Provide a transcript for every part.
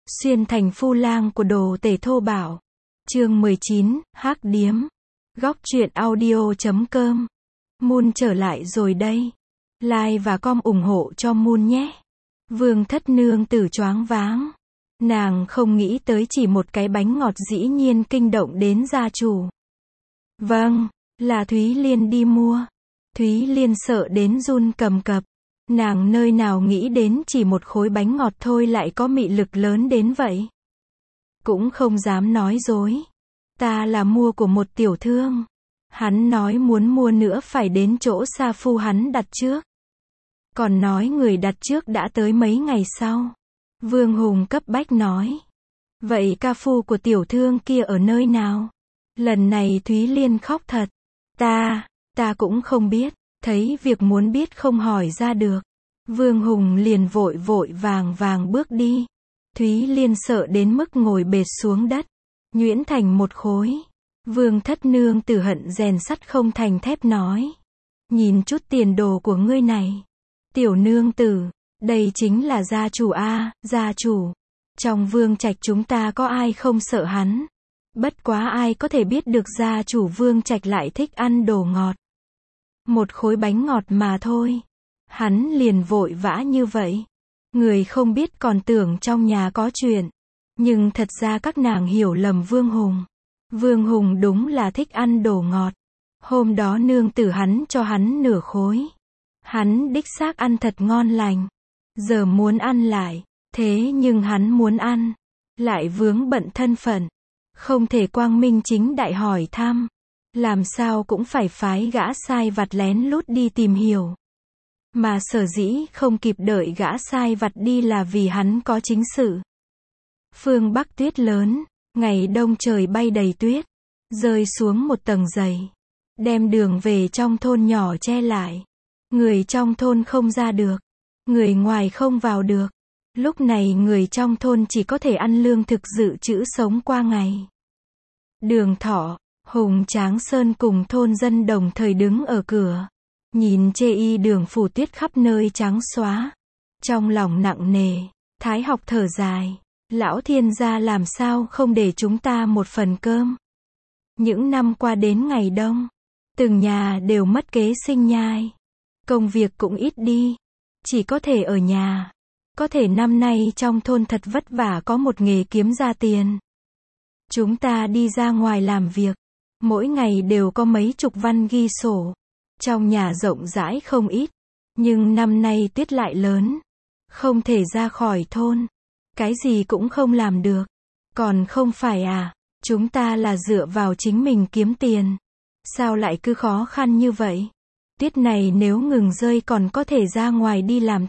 Xuyên thành phu lang của đồ tể thô bạo. Chương 19, Hắc điếm. Góc truyện audio.com. Moon trở lại rồi đây. Like và com ủng hộ cho Moon nhé. Vương thất nương tử choáng váng. Nàng không nghĩ tới chỉ một cái bánh ngọt dĩ nhiên kinh động đến gia chủ. Vâng, là Thúy Liên đi mua. Thúy Liên sợ đến run cầm cập. Nàng nơi nào nghĩ đến chỉ một khối bánh ngọt thôi lại có mị lực lớn đến vậy. Cũng không dám nói dối. Ta là mua của một tiểu thương. Hắn nói muốn mua nữa phải đến chỗ sa phu hắn đặt trước. Còn nói người đặt trước đã tới mấy ngày sau. Vương Hùng cấp bách nói. Vậy ca phu của tiểu thương kia ở nơi nào? Lần này Thúy Liên khóc thật. Ta cũng không biết. Thấy việc muốn biết không hỏi ra được. Vương Hùng liền vội vàng bước đi. Thúy Liên sợ đến mức ngồi bệt xuống đất. Nhuyễn thành một khối. Vương thất nương tử hận rèn sắt không thành thép nói. Nhìn chút tiền đồ của ngươi này. Tiểu nương tử, đây chính là gia chủ a, gia chủ. Trong vương trạch chúng ta có ai không sợ hắn. Bất quá ai có thể biết được gia chủ vương trạch lại thích ăn đồ ngọt. Một khối bánh ngọt mà thôi. Hắn liền vội vã như vậy. Người không biết còn tưởng trong nhà có chuyện. Nhưng thật ra các nàng hiểu lầm Vương Hùng. Vương Hùng đúng là thích ăn đồ ngọt. Hôm đó nương tử hắn cho hắn nửa khối. Hắn đích xác ăn thật ngon lành. Giờ muốn ăn lại. Thế nhưng hắn muốn ăn. Lại vướng bận thân phận. Không thể quang minh chính đại hỏi thăm. Làm sao cũng phải phái gã sai vặt lén lút đi tìm hiểu. Mà sở dĩ không kịp đợi gã sai vặt đi là vì hắn có chính sự. Phương Bắc tuyết lớn, ngày đông trời bay đầy tuyết, rơi xuống một tầng dày, đem đường về trong thôn nhỏ che lại. Người trong thôn không ra được, người ngoài không vào được. Lúc này người trong thôn chỉ có thể ăn lương thực dự trữ sống qua ngày. Đường Thọ, Hùng Tráng Sơn cùng thôn dân đồng thời đứng ở cửa. Nhìn chê y đường phủ tuyết khắp nơi trắng xóa. Trong lòng nặng nề, Thái Học thở dài. Lão thiên gia làm sao không để chúng ta một phần cơm. Những năm qua đến ngày đông, từng nhà đều mất kế sinh nhai. Công việc cũng ít đi. Chỉ có thể ở nhà. Có thể năm nay trong thôn thật vất vả có một nghề kiếm ra tiền. Chúng ta đi ra ngoài làm việc. Mỗi ngày đều có mấy chục văn ghi sổ. Trong nhà rộng rãi không ít. Nhưng năm nay tuyết lại lớn. Không thể ra khỏi thôn. Cái gì cũng không làm được. Còn không phải à, chúng ta là dựa vào chính mình kiếm tiền. Sao lại cứ khó khăn như vậy? Tuyết này nếu ngừng rơi còn có thể ra ngoài đi làm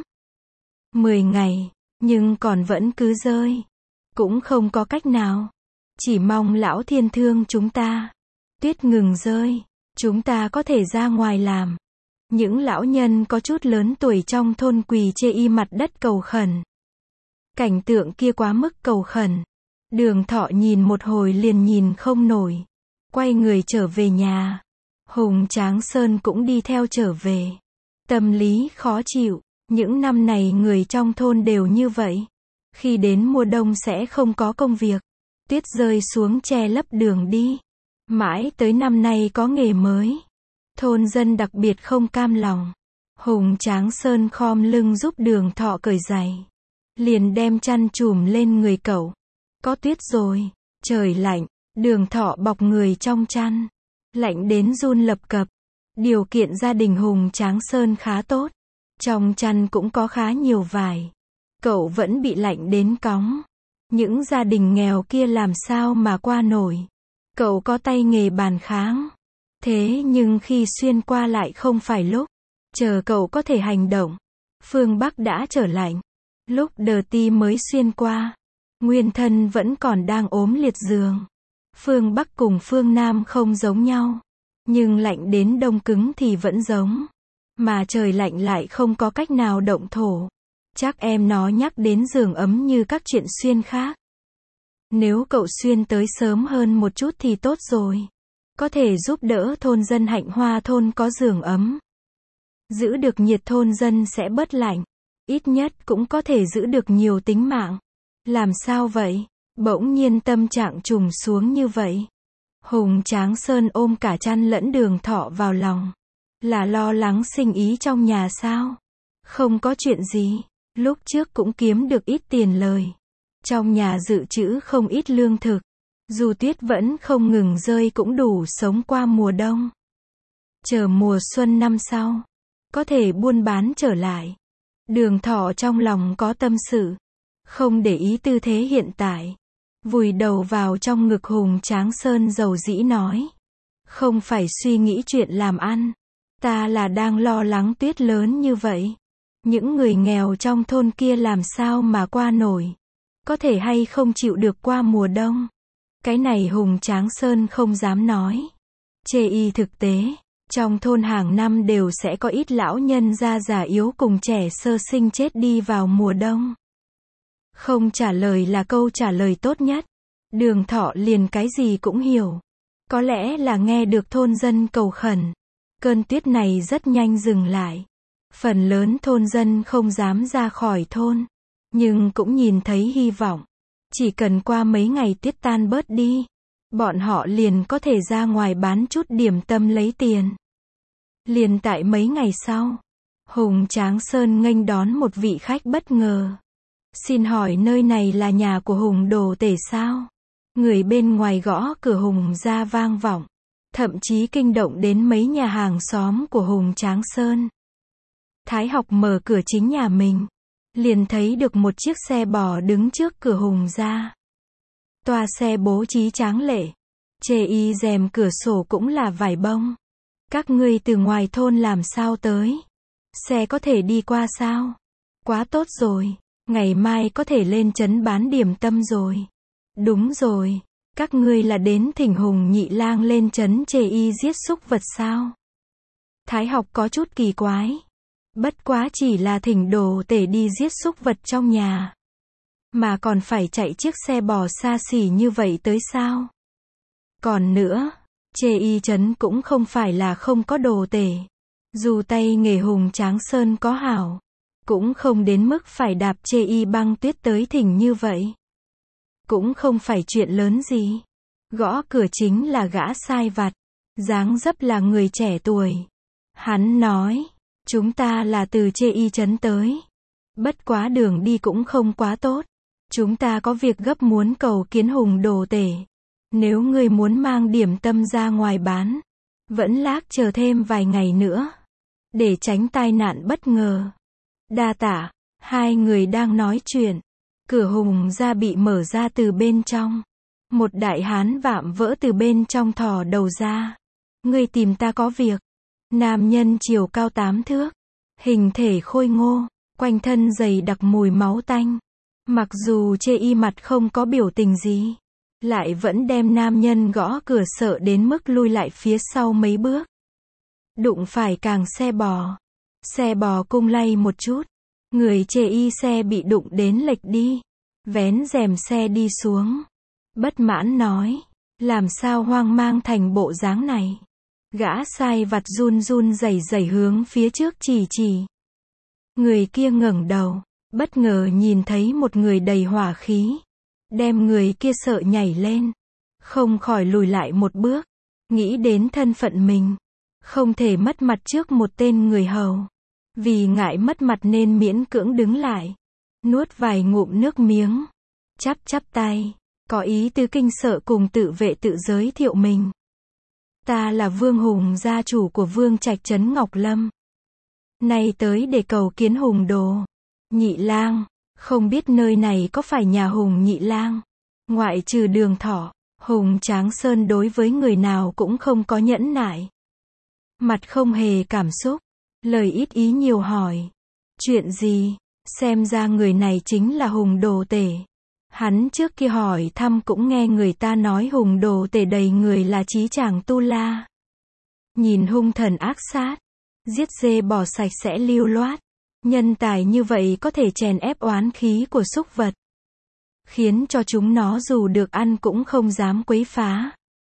10 ngày. Nhưng còn vẫn cứ rơi. Cũng không có cách nào. Chỉ mong lão thiên thương chúng ta. Tuyết ngừng rơi. Chúng ta có thể ra ngoài làm. Những lão nhân có chút lớn tuổi trong thôn quỳ chê y mặt đất cầu khẩn. Cảnh tượng kia quá mức cầu khẩn. Đường Thọ nhìn một hồi liền nhìn không nổi. Quay người trở về nhà. Hùng Tráng Sơn cũng đi theo trở về. Tâm lý khó chịu. Những năm này người trong thôn đều như vậy. Khi đến mùa đông sẽ không có công việc. Tuyết rơi xuống che lấp đường đi. Mãi tới năm nay có nghề mới. Thôn dân đặc biệt không cam lòng. Hùng Tráng Sơn khom lưng giúp Đường Thọ cởi giày. Liền đem chăn trùm lên người cậu. Có tuyết rồi. Trời lạnh. Đường Thọ bọc người trong chăn. Lạnh đến run lập cập. Điều kiện gia đình Hùng Tráng Sơn khá tốt. Trong chăn cũng có khá nhiều vải. Cậu vẫn bị lạnh đến cóng. Những gia đình nghèo kia làm sao mà qua nổi. Cậu có tay nghề bàn kháng. Thế nhưng khi xuyên qua lại không phải lúc. Chờ cậu có thể hành động. Phương Bắc đã trở lạnh. Lúc Đờ Ti mới xuyên qua. Nguyên thân vẫn còn đang ốm liệt giường. Phương Bắc cùng phương Nam không giống nhau. Nhưng lạnh đến đông cứng thì vẫn giống. Mà trời lạnh lại không có cách nào động thổ. Chắc em nó nhắc đến giường ấm như các chuyện xuyên khác. Nếu cậu xuyên tới sớm hơn một chút thì tốt rồi. Có thể giúp đỡ thôn dân Hạnh Hoa thôn có giường ấm. Giữ được nhiệt thôn dân sẽ bớt lạnh. Ít nhất cũng có thể giữ được nhiều tính mạng. Làm sao vậy? Bỗng nhiên tâm trạng trùng xuống như vậy. Hùng Tráng Sơn ôm cả chăn lẫn Đường Thọ vào lòng. Là lo lắng sinh ý trong nhà sao? Không có chuyện gì. Lúc trước cũng kiếm được ít tiền lời. Trong nhà dự trữ không ít lương thực. Dù tuyết vẫn không ngừng rơi cũng đủ sống qua mùa đông. Chờ mùa xuân năm sau, có thể buôn bán trở lại. Đường Thọ trong lòng có tâm sự. Không để ý tư thế hiện tại. Vùi đầu vào trong ngực Hùng Tráng Sơn dầu dĩ nói. Không phải suy nghĩ chuyện làm ăn. Ta là đang lo lắng tuyết lớn như vậy. Những người nghèo trong thôn kia làm sao mà qua nổi. Có thể hay không chịu được qua mùa đông. Cái này Hùng Tráng Sơn không dám nói. Chê y thực tế. Trong thôn hàng năm đều sẽ có ít lão nhân gia già yếu cùng trẻ sơ sinh chết đi vào mùa đông. Không trả lời là câu trả lời tốt nhất. Đường Thọ liền cái gì cũng hiểu. Có lẽ là nghe được thôn dân cầu khẩn. Cơn tuyết này rất nhanh dừng lại. Phần lớn thôn dân không dám ra khỏi thôn. Nhưng cũng nhìn thấy hy vọng. Chỉ cần qua mấy ngày tuyết tan bớt đi. Bọn họ liền có thể ra ngoài bán chút điểm tâm lấy tiền. Liền tại mấy ngày sau. Hùng Tráng Sơn nghênh đón một vị khách bất ngờ. Xin hỏi nơi này là nhà của Hùng Đồ Tể sao? Người bên ngoài gõ cửa Hùng ra vang vọng. Thậm chí kinh động đến mấy nhà hàng xóm của Hùng Tráng Sơn. Thái Học mở cửa chính nhà mình. Liền thấy được một chiếc xe bò đứng trước cửa Hùng ra. Toa xe bố trí tráng lệ. Chê y rèm cửa sổ cũng là vải bông. Các ngươi từ ngoài thôn làm sao tới? Xe có thể đi qua sao? Quá tốt rồi. Ngày mai có thể lên trấn bán điểm tâm rồi. Đúng rồi. Các ngươi là đến thỉnh Hùng Nhị Lang lên trấn chê y giết súc vật sao? Thái Học có chút kỳ quái. Bất quá chỉ là thỉnh Đồ Tể đi giết súc vật trong nhà. Mà còn phải chạy chiếc xe bò xa xỉ như vậy tới sao? Còn nữa, chê y trấn cũng không phải là không có Đồ Tể. Dù tay nghề Hùng Tráng Sơn có hảo, cũng không đến mức phải đạp chê y băng tuyết tới thỉnh như vậy. Cũng không phải chuyện lớn gì. Gõ cửa chính là gã sai vặt. Dáng dấp là người trẻ tuổi. Hắn nói, chúng ta là từ chê y trấn tới. Bất quá đường đi cũng không quá tốt. Chúng ta có việc gấp muốn cầu kiến Hùng Đồ Tể. Nếu người muốn mang điểm tâm ra ngoài bán, vẫn lác chờ thêm vài ngày nữa. Để tránh tai nạn bất ngờ. Đa tạ. Hai người đang nói chuyện. Cửa Hùng ra bị mở ra từ bên trong. Một đại hán vạm vỡ từ bên trong thò đầu ra. Ngươi tìm ta có việc. Nam nhân chiều cao 8 thước. Hình thể khôi ngô. Quanh thân dày đặc mùi máu tanh. Mặc dù chê y mặt không có biểu tình gì. Lại vẫn đem nam nhân gõ cửa sợ đến mức lui lại phía sau mấy bước. Đụng phải càng xe bò. Xe bò cung lay một chút. Người chê y xe bị đụng đến lệch đi. Vén rèm xe đi xuống. Bất mãn nói. Làm sao hoang mang thành bộ dáng này. Gã sai vặt run run rẩy rẩy hướng phía trước chỉ. Người kia ngẩng đầu. Bất ngờ nhìn thấy một người đầy hỏa khí. Đem người kia sợ nhảy lên. Không khỏi lùi lại một bước. Nghĩ đến thân phận mình. Không thể mất mặt trước một tên người hầu. Vì ngại mất mặt nên miễn cưỡng đứng lại. Nuốt vài ngụm nước miếng. Chắp tay. Có ý tứ kinh sợ cùng tự vệ tự giới thiệu mình. Ta là Vương Hùng, gia chủ của Vương Trạch trấn Ngọc Lâm. Nay tới để cầu kiến Hùng Đồ Nhị Lang. Không biết nơi này có phải nhà Hùng Nhị Lang. Ngoại trừ Đường Thọ, Hùng Tráng Sơn đối với người nào cũng không có nhẫn nại. Mặt không hề cảm xúc. Lời ít ý nhiều hỏi. Chuyện gì? Xem ra người này chính là Hùng Đồ Tể. Hắn trước kia hỏi thăm cũng nghe người ta nói Hùng Đồ Tể đầy người là chí chàng tu la. Nhìn hung thần ác sát. Giết dê bò sạch sẽ lưu loát. Nhân tài như vậy có thể chèn ép oán khí của súc vật. Khiến cho chúng nó dù được ăn cũng không dám quấy phá.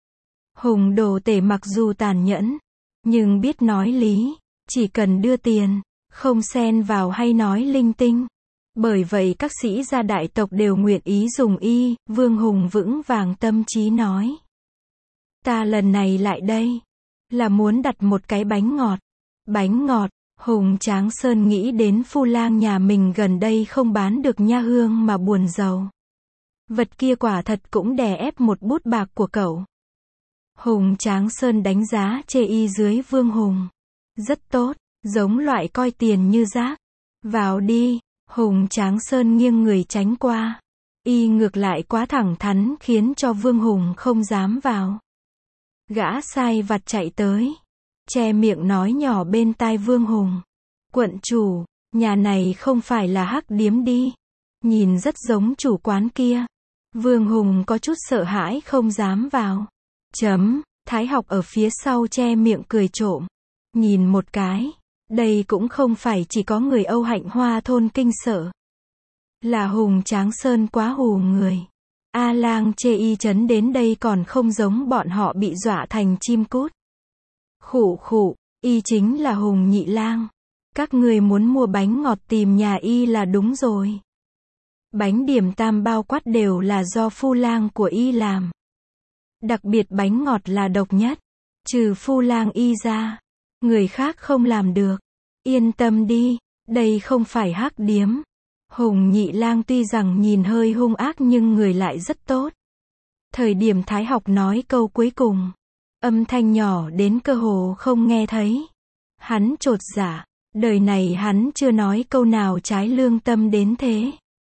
Hùng Đồ Tể mặc dù tàn nhẫn, nhưng biết nói lý. Chỉ cần đưa tiền, không xen vào hay nói linh tinh. Bởi vậy các sĩ gia đại tộc đều nguyện ý dùng y, Vương Hùng vững vàng tâm trí nói. Ta lần này lại đây, là muốn đặt một cái bánh ngọt. Bánh ngọt, Hùng Tráng Sơn nghĩ đến Phu Lang nhà mình gần đây không bán được nha hương mà buồn rầu. Vật kia quả thật cũng đè ép một bút bạc của cậu. Hùng Tráng Sơn đánh giá chê y dưới Vương Hùng. Rất tốt, giống loại coi tiền như rác. Vào đi, Hùng Tráng Sơn nghiêng người tránh qua. Y ngược lại quá thẳng thắn khiến cho Vương Hùng không dám vào. Gã sai vặt chạy tới, che miệng nói nhỏ bên tai Vương Hùng. Quận chủ, nhà này không phải là hắc điếm đi. Nhìn rất giống chủ quán kia. Vương Hùng có chút sợ hãi không dám vào. Thái Học ở phía sau che miệng cười trộm. Nhìn một cái, đây cũng không phải chỉ có người Âu Hạnh Hoa thôn kinh sợ. Là Hùng Tráng Sơn quá hù người. A Lang chê y chấn đến đây còn không giống bọn họ bị dọa thành chim cút. Khụ khụ, y chính là Hùng Nhị Lang. Các người muốn mua bánh ngọt tìm nhà y là đúng rồi. Bánh điểm tam bao quát đều là do Phu Lang của y làm. Đặc biệt bánh ngọt là độc nhất. Trừ Phu Lang y ra, người khác không làm được. Yên tâm đi, đây không phải hắc điếm. Hùng Nhị Lang tuy rằng nhìn hơi hung ác nhưng người lại rất tốt. Thời điểm Thái Học nói câu cuối cùng, âm thanh nhỏ đến cơ hồ không nghe thấy. Hắn chột dạ, đời này hắn chưa nói câu nào trái lương tâm đến thế.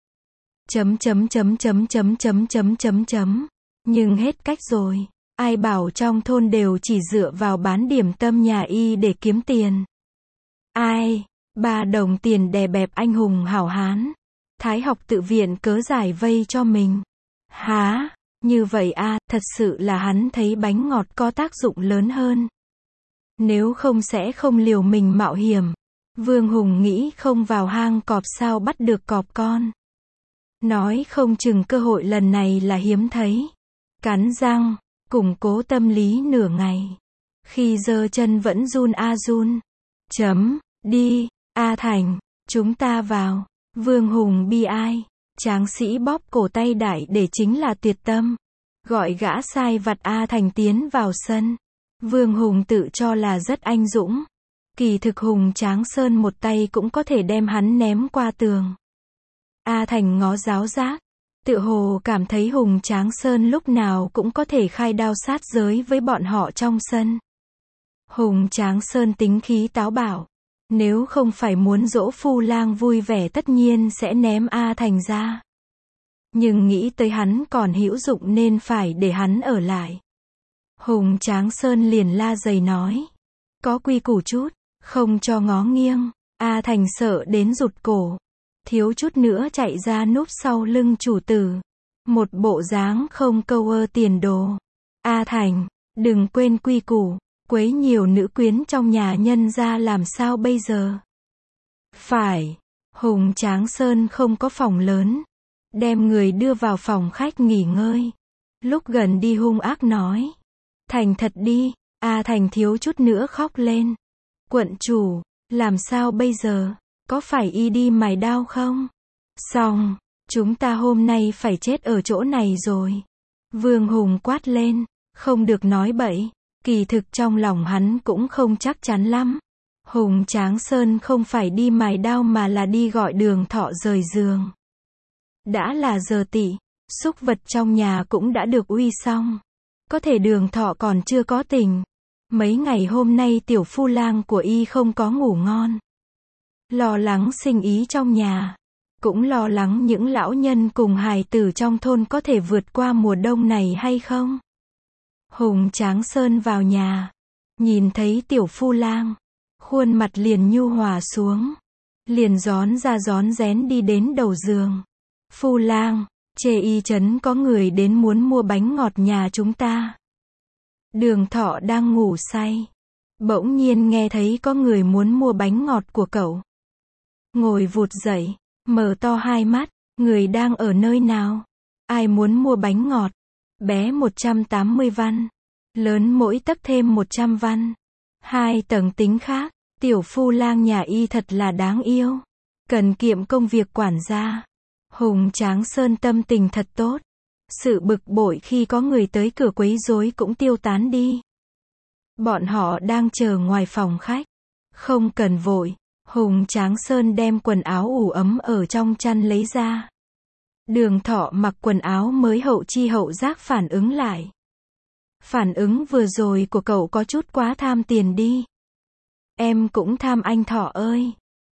Nhưng hết cách rồi. Ai bảo trong thôn đều chỉ dựa vào bán điểm tâm nhà y để kiếm tiền. Ai, 3 đồng tiền đè bẹp anh hùng hảo hán. Thái Học tự viện cớ giải vây cho mình. Há, như vậy à, thật sự là hắn thấy bánh ngọt có tác dụng lớn hơn. Nếu không sẽ không liều mình mạo hiểm. Vương Hùng nghĩ không vào hang cọp sao bắt được cọp con. Nói không chừng cơ hội lần này là hiếm thấy. Cắn răng, củng cố tâm lý nửa ngày. Khi giơ chân vẫn run a run. Đi, A Thành, chúng ta vào. Vương Hùng bi ai. Tráng sĩ bóp cổ tay đại để chính là tuyệt tâm. Gọi gã sai vặt A Thành tiến vào sân. Vương Hùng tự cho là rất anh dũng. Kỳ thực Hùng Tráng Sơn một tay cũng có thể đem hắn ném qua tường. A Thành ngó giáo giác. Tự hồ cảm thấy Hùng Tráng Sơn lúc nào cũng có thể khai đao sát giới với bọn họ trong sân. Hùng Tráng Sơn tính khí táo bạo. Nếu không phải muốn dỗ Phu Lang vui vẻ tất nhiên sẽ ném A Thành ra. Nhưng nghĩ tới hắn còn hữu dụng nên phải để hắn ở lại. Hùng Tráng Sơn liền la dày nói. Có quy củ chút, không cho ngó nghiêng. A Thành sợ đến rụt cổ. Thiếu chút nữa chạy ra núp sau lưng chủ tử. Một bộ dáng không câu ơ tiền đồ. A Thành, đừng quên quy củ. Quấy nhiều nữ quyến trong nhà nhân ra làm sao bây giờ? Phải, Hùng Tráng Sơn không có phòng lớn. Đem người đưa vào phòng khách nghỉ ngơi. Lúc gần đi hung ác nói. Thành thật đi, A Thành thiếu chút nữa khóc lên. Quận chủ, làm sao bây giờ? Có phải y đi mài đao không? Xong, chúng ta hôm nay phải chết ở chỗ này rồi. Vương Hùng quát lên, không được nói bậy. Kỳ thực trong lòng hắn cũng không chắc chắn lắm. Hùng Tráng Sơn không phải đi mài đao mà là đi gọi Đường Thọ rời giường. Đã là giờ tỵ, súc vật trong nhà cũng đã được uy xong. Có thể Đường Thọ còn chưa có tình. Mấy ngày hôm nay tiểu Phu Lang của y không có ngủ ngon. Lo lắng sinh ý trong nhà. Cũng lo lắng những lão nhân cùng hài tử trong thôn có thể vượt qua mùa đông này hay không. Hùng Tráng Sơn vào nhà. Nhìn thấy tiểu Phu Lang. Khuôn mặt liền nhu hòa xuống. Liền rón ra rón rén đi đến đầu giường. Phu Lang, chê y trấn có người đến muốn mua bánh ngọt nhà chúng ta. Đường Thọ đang ngủ say. Bỗng nhiên nghe thấy có người muốn mua bánh ngọt của cậu. Ngồi vụt dậy, mở to hai mắt, người đang ở nơi nào? Ai muốn mua bánh ngọt? Bé 180 văn. Lớn mỗi tấc thêm 100 văn. 2 tầng tính khác. Tiểu Phu Lang nhà y thật là đáng yêu. Cần kiệm công việc quản gia. Hùng Tráng Sơn tâm tình thật tốt. Sự bực bội khi có người tới cửa quấy rối cũng tiêu tán đi. Bọn họ đang chờ ngoài phòng khách. Không cần vội. Hùng Tráng Sơn đem quần áo ủ ấm ở trong chăn lấy ra. Đường Thọ mặc quần áo mới hậu chi hậu giác phản ứng lại. Phản ứng vừa rồi của cậu có chút quá tham tiền đi. Em cũng tham anh Thọ ơi.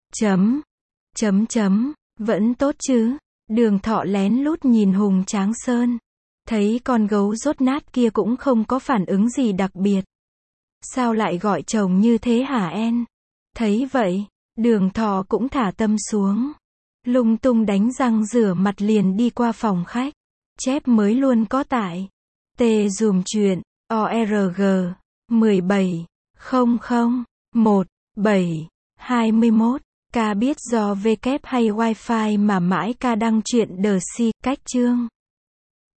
Vẫn tốt chứ. Đường Thọ lén lút nhìn Hùng Tráng Sơn. Thấy con gấu rốt nát kia cũng không có phản ứng gì đặc biệt. Sao lại gọi chồng như thế hả en? Thấy vậy, Đường Thọ cũng thả tâm xuống. Lung tung đánh răng rửa mặt liền đi qua phòng khách. Chép mới luôn có tại. T dùm chuyện, ORG, 17001721. Ca biết do W hay Wi-Fi mà mãi ca đăng chuyện đờ si, cách chương.